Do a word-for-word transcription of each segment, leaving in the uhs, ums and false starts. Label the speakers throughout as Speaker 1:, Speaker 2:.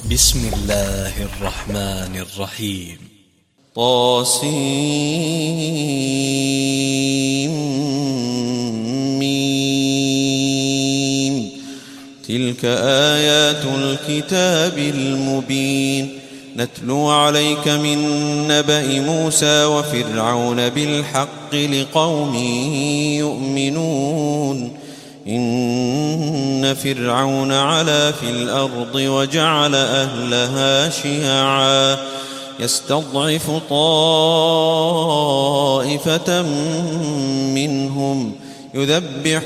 Speaker 1: بسم الله الرحمن الرحيم.
Speaker 2: طاسيم. تلك آيات الكتاب المبين. نتلو عليك من نبأ موسى وفرعون بالحق لقوم يؤمنون. إن فرعون علا في الأرض وجعل أهلها شيعا يستضعف طائفة منهم يذبح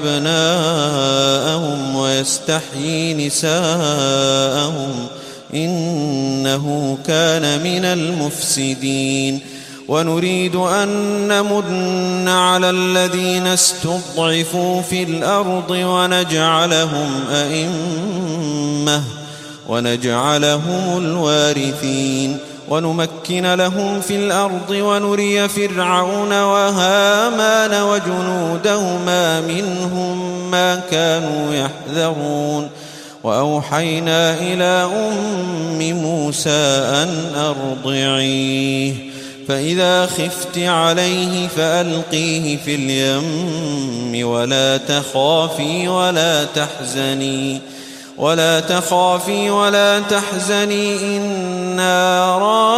Speaker 2: أبناءهم ويستحيي نساءهم إنه كان من المفسدين. ونريد أن نمن على الذين استضعفوا في الأرض ونجعلهم أئمة ونجعلهم الوارثين ونمكن لهم في الأرض ونري فرعون وهامان وجنودهما منهم ما كانوا يحذرون. وأوحينا إلى أم موسى أن أرضعيه فإذا خفت عليه فألقيه في اليم ولا تخافي ولا تحزني ولا تخافي ولا تحزني إنا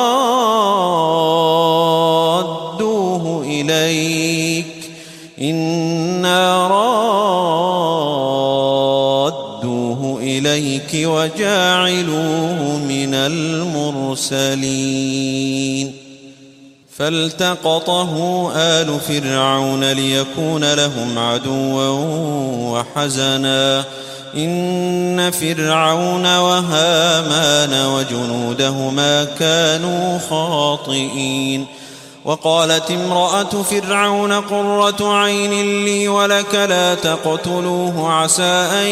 Speaker 2: رادوه إليك إنا رادوه إليك وجاعلوه من المرسلين. فالتقطه آل فرعون ليكون لهم عدوا وحزنا إن فرعون وهامان وجنودهما كانوا خاطئين. وقالت امرأة فرعون قرة عين لي ولك لا تقتلوه عسى أن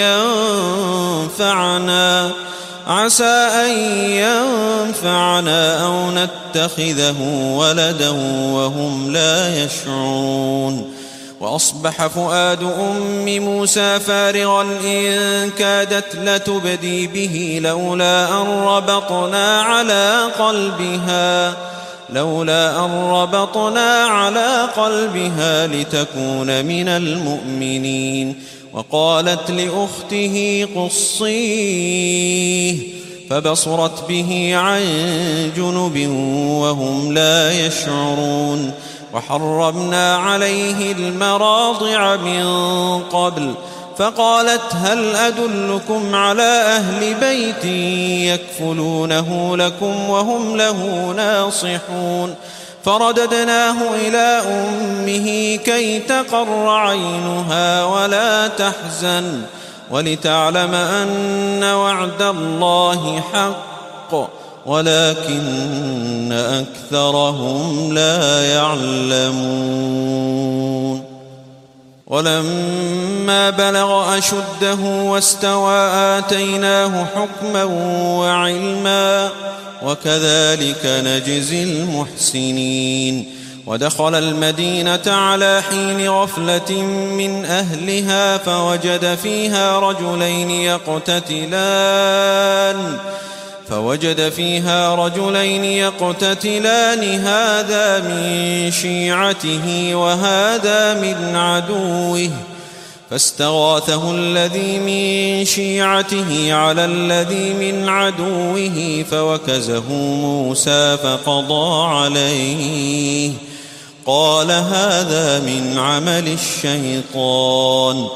Speaker 2: ينفعنا عسى أن ينفعنا أو نتخذه ولدا وهم لا يشعرون. وأصبح فؤاد أم موسى فارغا إن كادت لتبدي به لولا أن ربطنا على قلبها لولا أن ربطنا على قلبها لتكون من المؤمنين. وقالت لأخته قصيه فبصرت به عن جنب وهم لا يشعرون. وحرمنا عليه المراضع من قبل فقالت هل أدلكم على أهل بيت يكفلونه لكم وهم له ناصحون. فرددناه إلى أمه كي تقر عينها ولا تحزن ولتعلم أن وعد الله حق ولكن أكثرهم لا يعلمون. ولما بلغ أشده واستوى آتيناه حكما وعلما وكذلك نجزي المحسنين. ودخل المدينة على حين غفلة من أهلها فوجد فيها رجلين يقتتلان فوجد فيها رجلين يقتتلان هذا من شيعته وهذا من عدوه فاستغاثه الذي من شيعته على الذي من عدوه فوكزه موسى فقضى عليه قال هذا من عمل الشيطان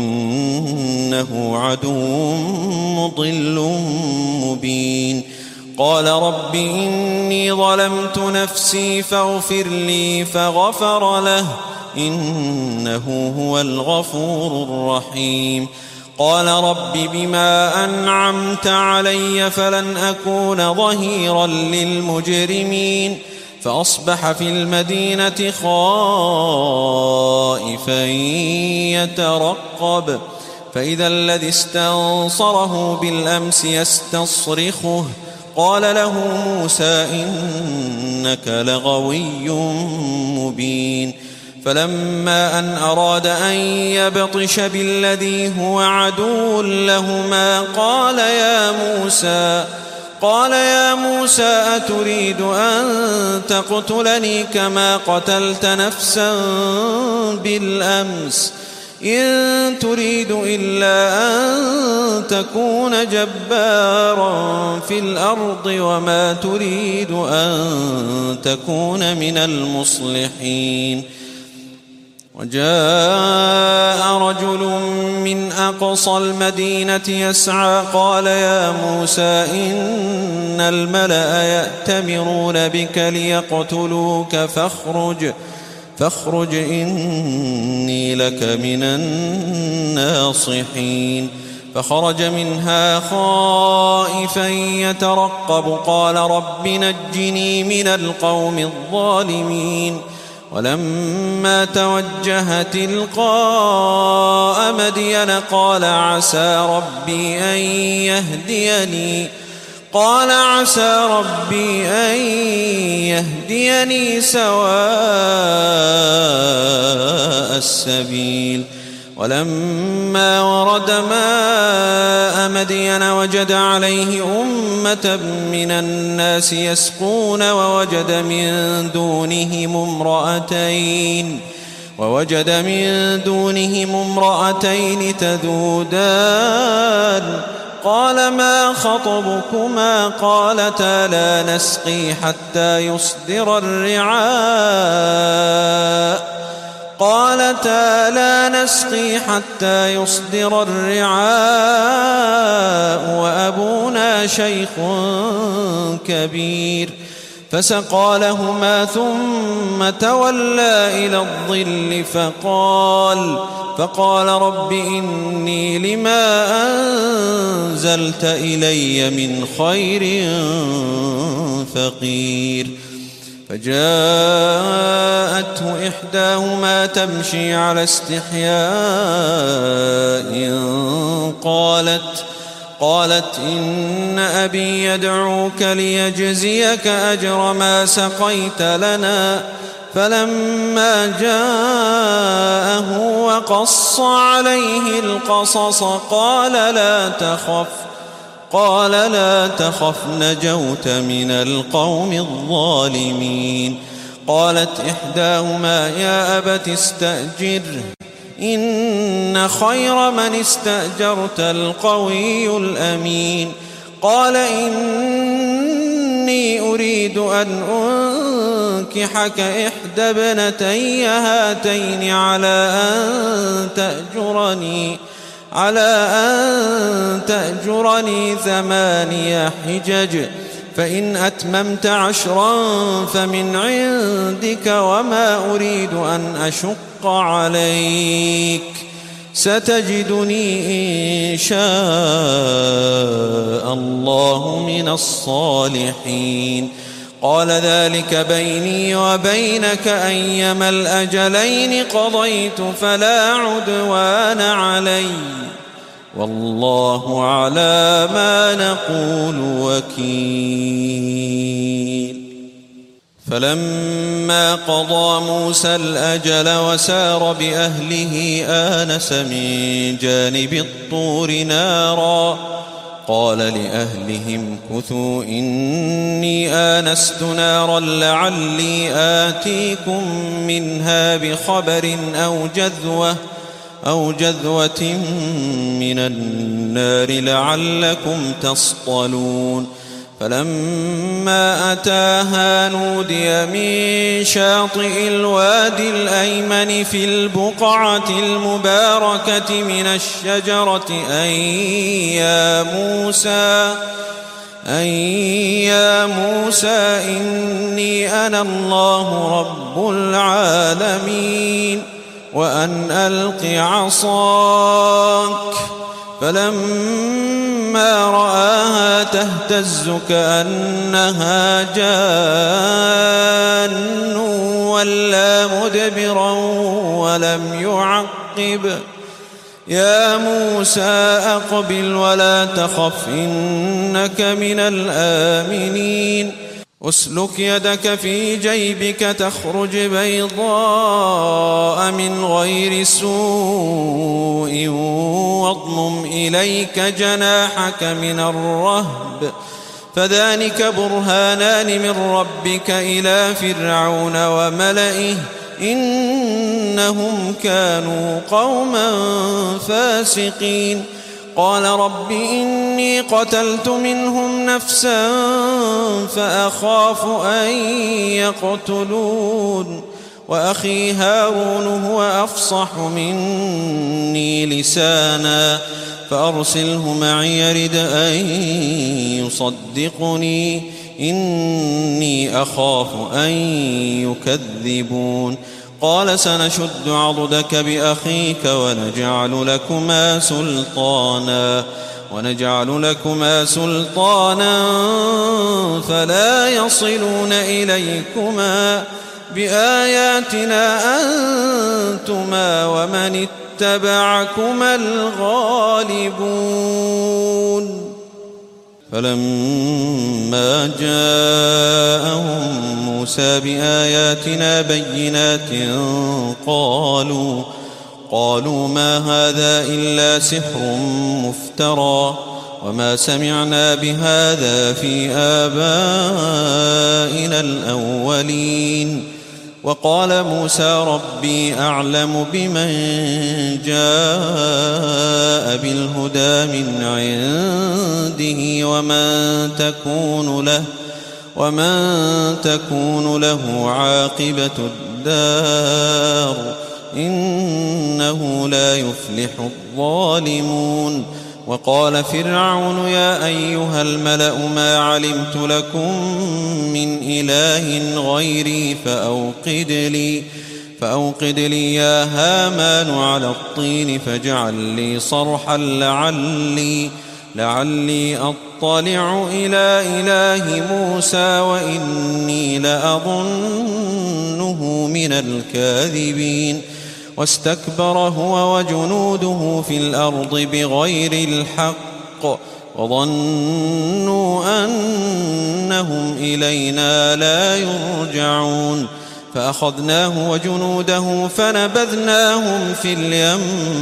Speaker 2: إنه عدو مضل مبين. قال رب إني ظلمت نفسي فاغفر لي فغفر له إنه هو الغفور الرحيم. قال رب بما أنعمت علي فلن أكون ظهيرا للمجرمين. فأصبح في المدينة خائفا يترقب فإذا الذي استنصره بالأمس يستصرخه قال له موسى إنك لغوي مبين. فلما أن أراد أن يبطش بالذي هو عدو لهما قال يا موسى قال يا موسى أتريد أن تقتلني كما قتلت نفسا بالأمس إن تريد إلا أن تكون جبارا في الأرض وما تريد أن تكون من المصلحين. وجاء رجل من أقصى المدينة يسعى قال يا موسى إن الملأ يأتمرون بك ليقتلوك فاخرج فاخرج إني لك من الناصحين. فخرج منها خائفا يترقب قال رب نجني من القوم الظالمين. ولما توجه تلقاء مدين قال عسى ربي أن يهديني قال عسى ربي أن يهديني سواء السبيل. ولما ورد ماء مدين وجد عليه أمة من الناس يسقون ووجد من دونهم امرأتين ووجد من دونهم امرأتين تذودان قال ما خطبكما قالتا لا نسقي حتى يصدر الرعاء قالتا لا نسقي حتى يصدر الرعاء وأبونا شيخ كبير. فسقى لهما ثم تولى إلى الظل فقال فقال رب إني لما أنزلت إلي من خير فقير. فجاءته إحداهما تمشي على استحياء قالت قالت إن أبي يدعوك ليجزيك أجر ما سقيت لنا. فلما جاءه وقص عليه القصص قال لا تخف قال لا تخف نجوت من القوم الظالمين. قالت إحداهما يا أبت استأجره إن خير من استأجرت القوي الأمين. قال إني أريد أن أنكحك إحدى ابنتي هاتين على أن تأجرني على أن تأجرني ثماني حجج فإن أتممت عشرا فمن عندك وما أريد أن أشق عليك ستجدني إن شاء الله من الصالحين. قال ذلك بيني وبينك أيما الأجلين قضيت فلا عدوان علي والله على ما نقول وكيل. فلما قضى موسى الأجل وسار بأهله آنس من جانب الطور نارا قال لأهلهم كثوا إني آنست نارا لعلي آتيكم منها بخبر أو جذوة أو جذوة من النار لعلكم تصطلون. فلما أتاها نودي من شاطئ الوادي الأيمن في البقعة المباركة من الشجرة أن يا موسى أن يا موسى إني أنا الله رب العالمين وأن ألق عصاك. فلما رآها تهتز كأنها جان ولا مدبرا ولم يعقب يا موسى أقبل ولا تخف إنك من الآمنين. أسلك يدك في جيبك تخرج بيضاء من غير سوء واضمم إليك جناحك من الرهب فذلك برهانان من ربك إلى فرعون وملئه إنهم كانوا قوما فاسقين قال رب إني قتلت منهم نفسا فأخاف أن يقتلون وأخي هارون هو أفصح مني لسانا فأرسله معي يرد أن يصدقني إني أخاف أن يكذبون قال سنشد عضدك بأخيك ونجعل لكما سلطانا ونجعل لكما سلطانا فلا يصلون إليكما بآياتنا أنتما ومن اتبعكما الغالبون فلما جاءهم موسى بآياتنا بينات قالوا قالوا ما هذا إلا سحر مفترى وما سمعنا بهذا في آبائنا الأولين وقال موسى ربي أعلم بمن جاء بالهدى من عنده ومن تكون له ومن تكون له عاقبة الدار إنه لا يفلح الظالمون وقال فرعون يا أيها الملأ ما علمت لكم من إله غيري فأوقد لي فأوقد لي يا هامان على الطين فاجعل لي صرحا لعلي لعلي أطلع إلى إله موسى وإني لأظنه من الكاذبين واستكبر هو وجنوده في الأرض بغير الحق وظنوا أنهم إلينا لا يرجعون فأخذناه وجنوده فنبذناهم في اليم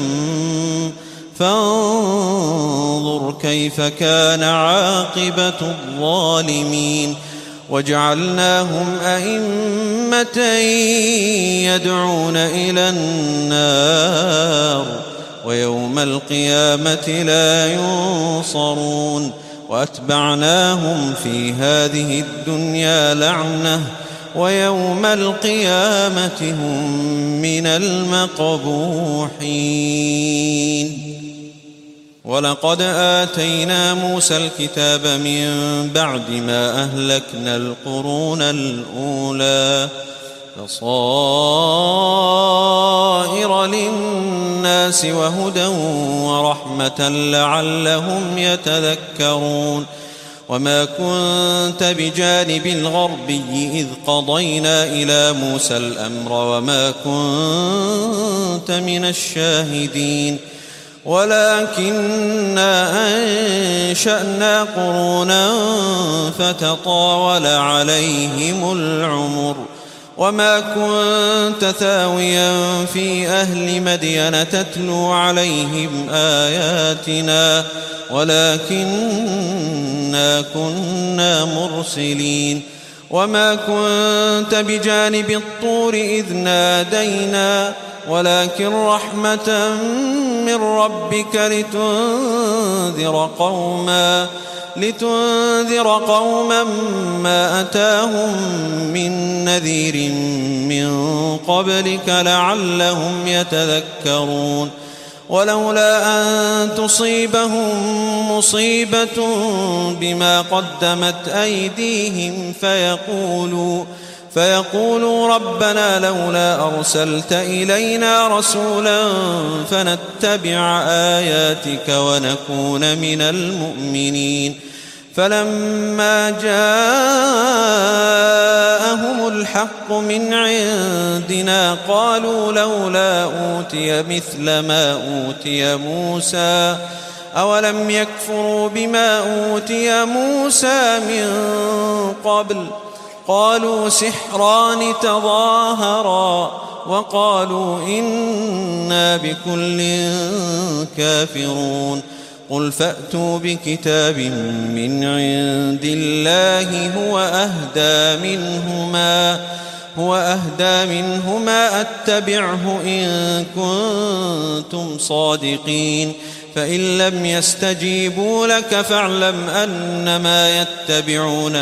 Speaker 2: فانظر كيف كان عاقبة الظالمين وجعلناهم أئمة يدعون إلى النار ويوم القيامة لا ينصرون وأتبعناهم في هذه الدنيا لعنة ويوم القيامة هم من المقبوحين ولقد آتينا موسى الكتاب من بعد ما أهلكنا القرون الأولى بصائر للناس وهدى ورحمة لعلهم يتذكرون وما كنت بجانب الغربي إذ قضينا إلى موسى الأمر وما كنت من الشاهدين ولكننا أنشأنا قرونا فتطاول عليهم العمر وما كنت ثاويا في أهل مدين تتلو عليهم آياتنا ولكننا كنا مرسلين وما كنت بجانب الطور إذ نادينا ولكن رحمة من ربك لتنذر قوما لتنذر قوما ما أتاهم من نذير من قبلك لعلهم يتذكرون ولولا أن تصيبهم مصيبة بما قدمت أيديهم فيقولوا فيقولوا ربنا لولا أرسلت إلينا رسولا فنتبع آياتك ونكون من المؤمنين فلما جاءهم الحق من عندنا قالوا لولا أوتي مثل ما أوتي موسى أولم يكفروا بما أوتي موسى من قبل قالوا سحران تظاهرا وقالوا إنا بكل كافرون قل فأتوا بكتاب من عند الله هو أهدى منهما هو أهدى منهما أتبعه إن كنتم صادقين فإن لم يستجيبوا لك فاعلم أنما يتبعون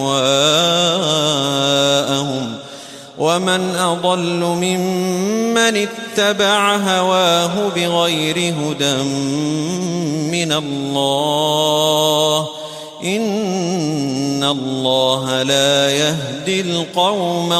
Speaker 2: أهواءهم ومن أضل ممن اتبع هواه بغير هدى من الله إن الله لا يهدي القوم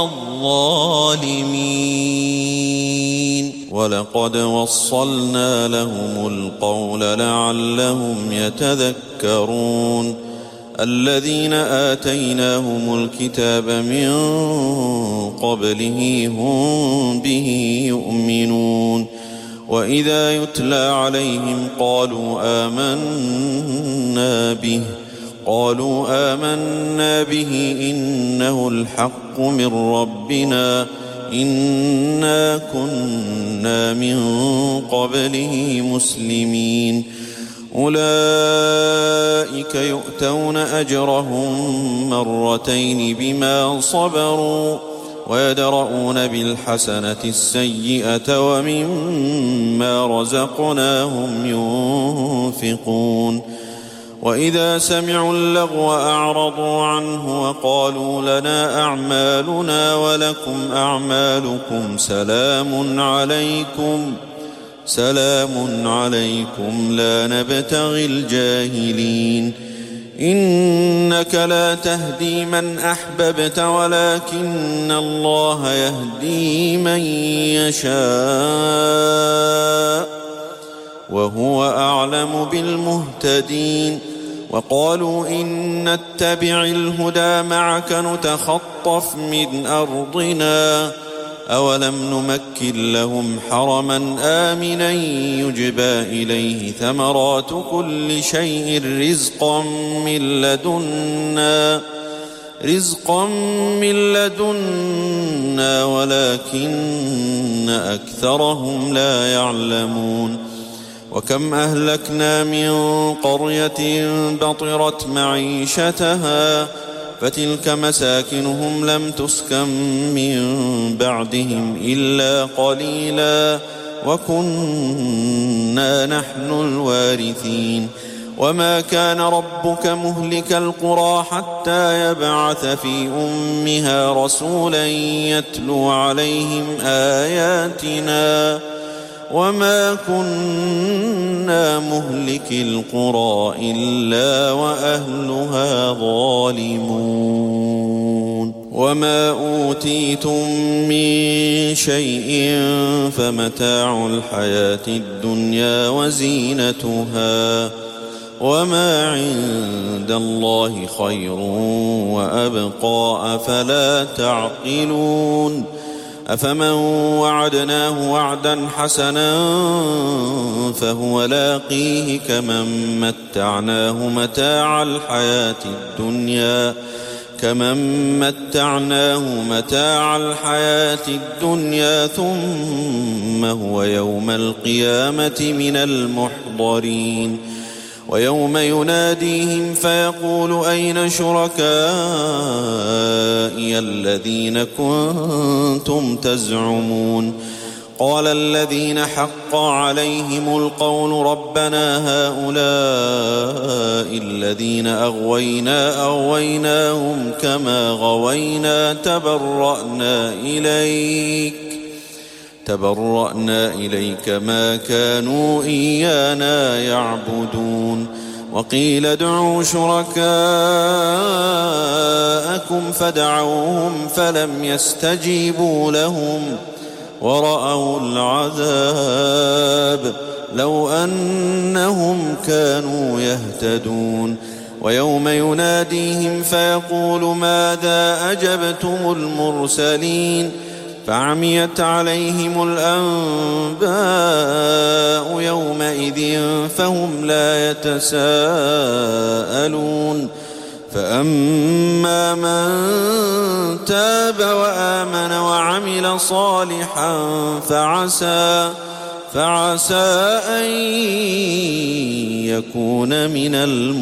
Speaker 2: الظالمين ولقد وصلنا لهم القول لعلهم يتذكرون الذين آتيناهم الكتاب من قبله هم به يؤمنون وإذا يتلى عليهم قالوا آمنا به قالوا آمنا به إنه الحق من ربنا إنا كنا من قبله مسلمين أولئك يؤتون أجرهم مرتين بما صبروا ويدرؤون بالحسنة السيئة ومما رزقناهم ينفقون وإذا سمعوا اللغو أعرضوا عنه وقالوا لنا أعمالنا ولكم أعمالكم سلام عليكم سلام عليكم لا نبتغي الجاهلين إنك لا تهدي من أحببت ولكن الله يهدي من يشاء وهو أعلم بالمهتدين وقالوا إن نتبع الهدى معك نتخطف من أرضنا أولم نمكن لهم حرما آمنا يجبى إليه ثمرات كل شيء رزقا من لدنا رزقا من لدنا ولكن أكثرهم لا يعلمون وكم أهلكنا من قرية بطرت معيشتها فتلك مساكنهم لم تسكن من بعدهم إلا قليلا وكنا نحن الوارثين وما كان ربك مهلك القرى حتى يبعث في أمها رسولا يتلو عليهم آياتنا وما كنا مهلك القرى إلا وأهلها ظالمون وما أوتيتم من شيء فمتاع الحياة الدنيا وزينتها وما عند الله خير وأبقى أفلا تعقلون أفمن وعدناه وعدا حسنا فهو لاقيه كمن متعناه متاع الحياة الدنيا كمن متعناه متاع الحياة الدنيا ثم هو يوم القيامة من المحضرين ويوم يناديهم فيقول أين شركائي الذين كنتم تزعمون قال الذين حق عليهم القول ربنا هؤلاء الذين أغوينا أغويناهم كما غوينا تبرأنا إليك تبرأنا إليك ما كانوا إيانا يعبدون وقيل ادعوا شركاءكم فدعوهم فلم يستجيبوا لهم ورأوا العذاب لو أنهم كانوا يهتدون ويوم يناديهم فيقول ماذا أجبتم المرسلين فعميت عليهم الأنباء يومئذ فهم لا يتساءلون فأما من تاب وآمن وعمل صالحا فعسى فعسى أن يكون من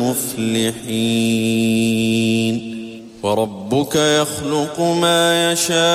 Speaker 2: المفلحين. وربك يخلق ما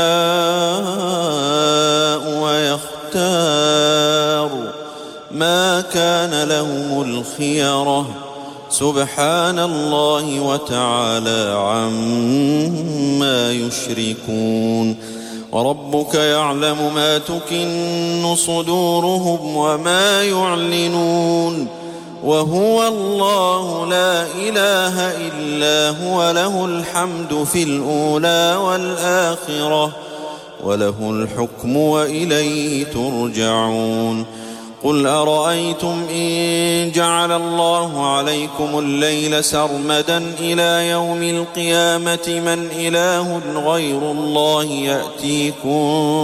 Speaker 2: يشاء ويختار ما كان لهم الخيرة سبحان الله وتعالى عما يشركون. وربك يعلم ما تكن صدورهم وما يعلنون وهو الله لا إله إلا هو له الحمد في الأولى والآخرة وله الحكم وإليه ترجعون. قل أرأيتم إن جعل الله عليكم الليل سرمدا إلى يوم القيامة من إله غير الله يأتيكم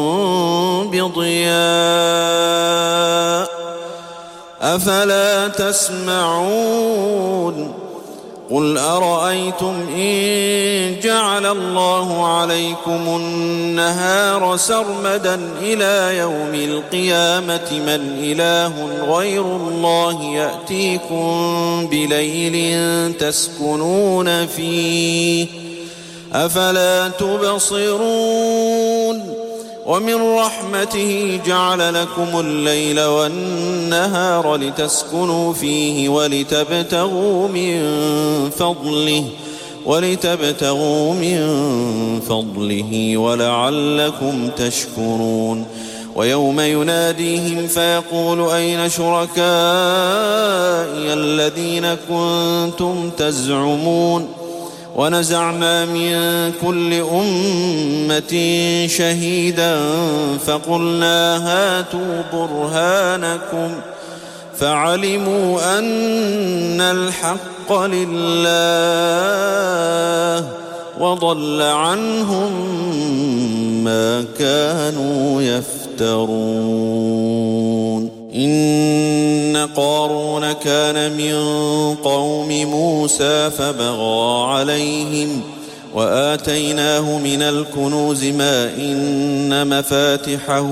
Speaker 2: بضياء أفلا تسمعون. قل أرأيتم إن جعل الله عليكم النهار سرمدا إلى يوم القيامة من إله غير الله يأتيكم بليل تسكنون فيه أفلا تبصرون. ومن رحمته جعل لكم الليل والنهار لتسكنوا فيه ولتبتغوا من فضله ولتبتغوا من فضله ولعلكم تشكرون. ويوم يناديهم فيقول أين شركائي الذين كنتم تزعمون ونزعنا من كل أمة شهيدا فقلنا هاتوا برهانكم فعلموا أن الحق لله وضل عنهم ما كانوا يفترون. إن قارون كان من قوم موسى فبغى عليهم وآتيناه من الكنوز ما إن مفاتحه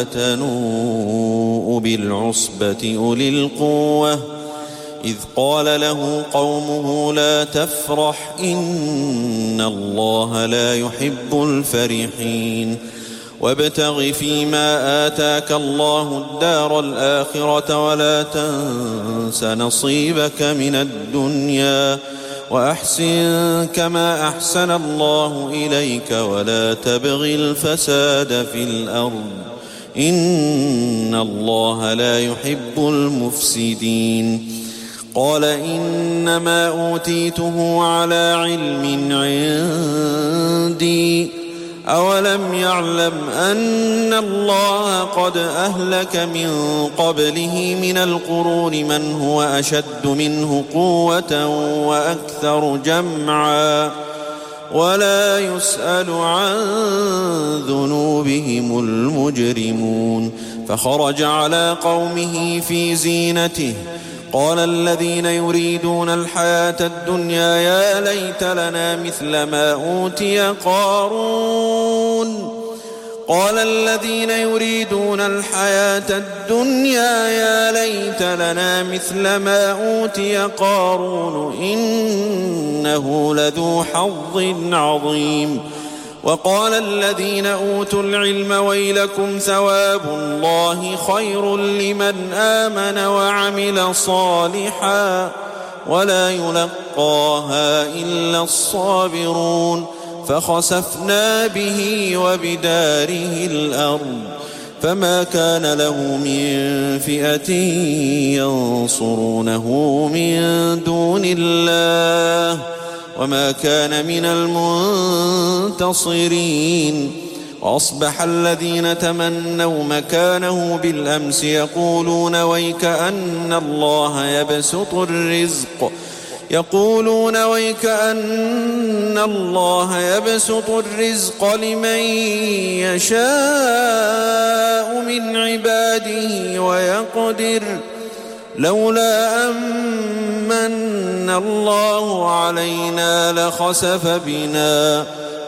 Speaker 2: لتنوء بالعصبة أولي القوة إذ قال له قومه لا تفرح إن الله لا يحب الفرحين. وابتغ فيما آتاك الله الدار الآخرة ولا تنس نصيبك من الدنيا وأحسن كما أحسن الله إليك ولا تبغ الفساد في الأرض إن الله لا يحب المفسدين. قال إنما أوتيته على علم عندي أولم يعلم أن الله قد أهلك من قبله من القرون من هو أشد منه قوة وأكثر جمعا ولا يسأل عن ذنوبهم المجرمون. فخرج على قومه في زينته قال الذين يريدون الحياة الدنيا يا ليت لنا مثل ما أوتي قارون قال الذين يريدون الحياة الدنيا يا ليت لنا مثل ما أوتي قارون إنه لذو حظ عظيم. وقال الذين أوتوا العلم ويلكم ثواب الله خير لمن آمن وعمل صالحا ولا يلقاها إلا الصابرون. فخسفنا به وبداره الأرض فما كان له من فئة ينصرونه من دون الله وما كان من المنتصرين. وأصبح الذين تمنوا مكانه بالأمس يقولون ويك أن الله يبسط الرزق يقولون ويك أن الله يبسط الرزق لمن يشاء من عباده ويقدر لولا أمن الله علينا لخسف بنا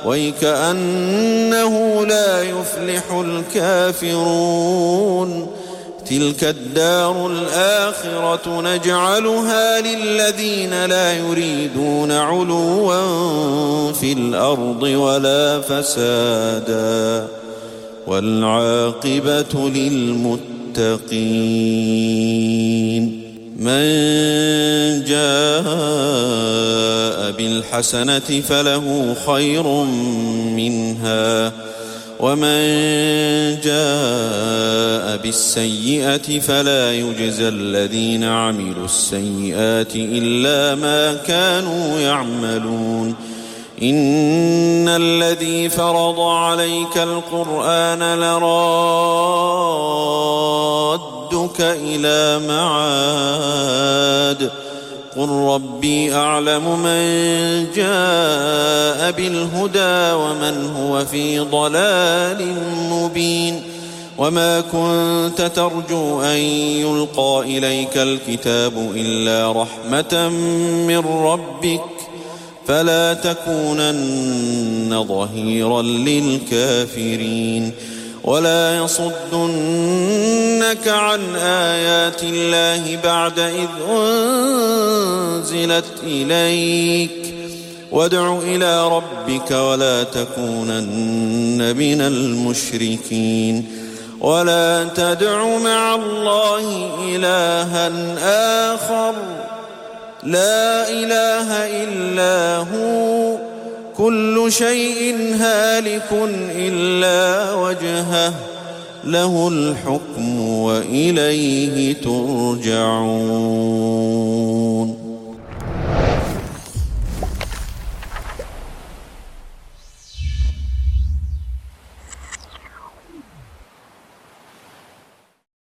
Speaker 2: ويكأنه لا يفلح الكافرون تلك الدار الآخرة نجعلها للذين لا يريدون علوا في الأرض ولا فسادا والعاقبة للمتقين من جاء بالحسنة فله خير منها ومن جاء بالسيئة فلا يجزى الذين عملوا السيئات إلا ما كانوا يعملون إن الذي فرض عليك القرآن لرادك إلى معاد قل ربي أعلم من جاء بالهدى ومن هو في ضلال مبين وما كنت ترجو أن يلقى إليك الكتاب إلا رحمة من ربك فلا تكونن ظهيرا للكافرين ولا يصدنك عن آيات الله بعد إذ أنزلت إليك وادع إلى ربك ولا تكونن من المشركين ولا تدع مع الله إلها آخر لا إله إلا هو كل شيء هالك إلا وجهه له الحكم وإليه ترجعون.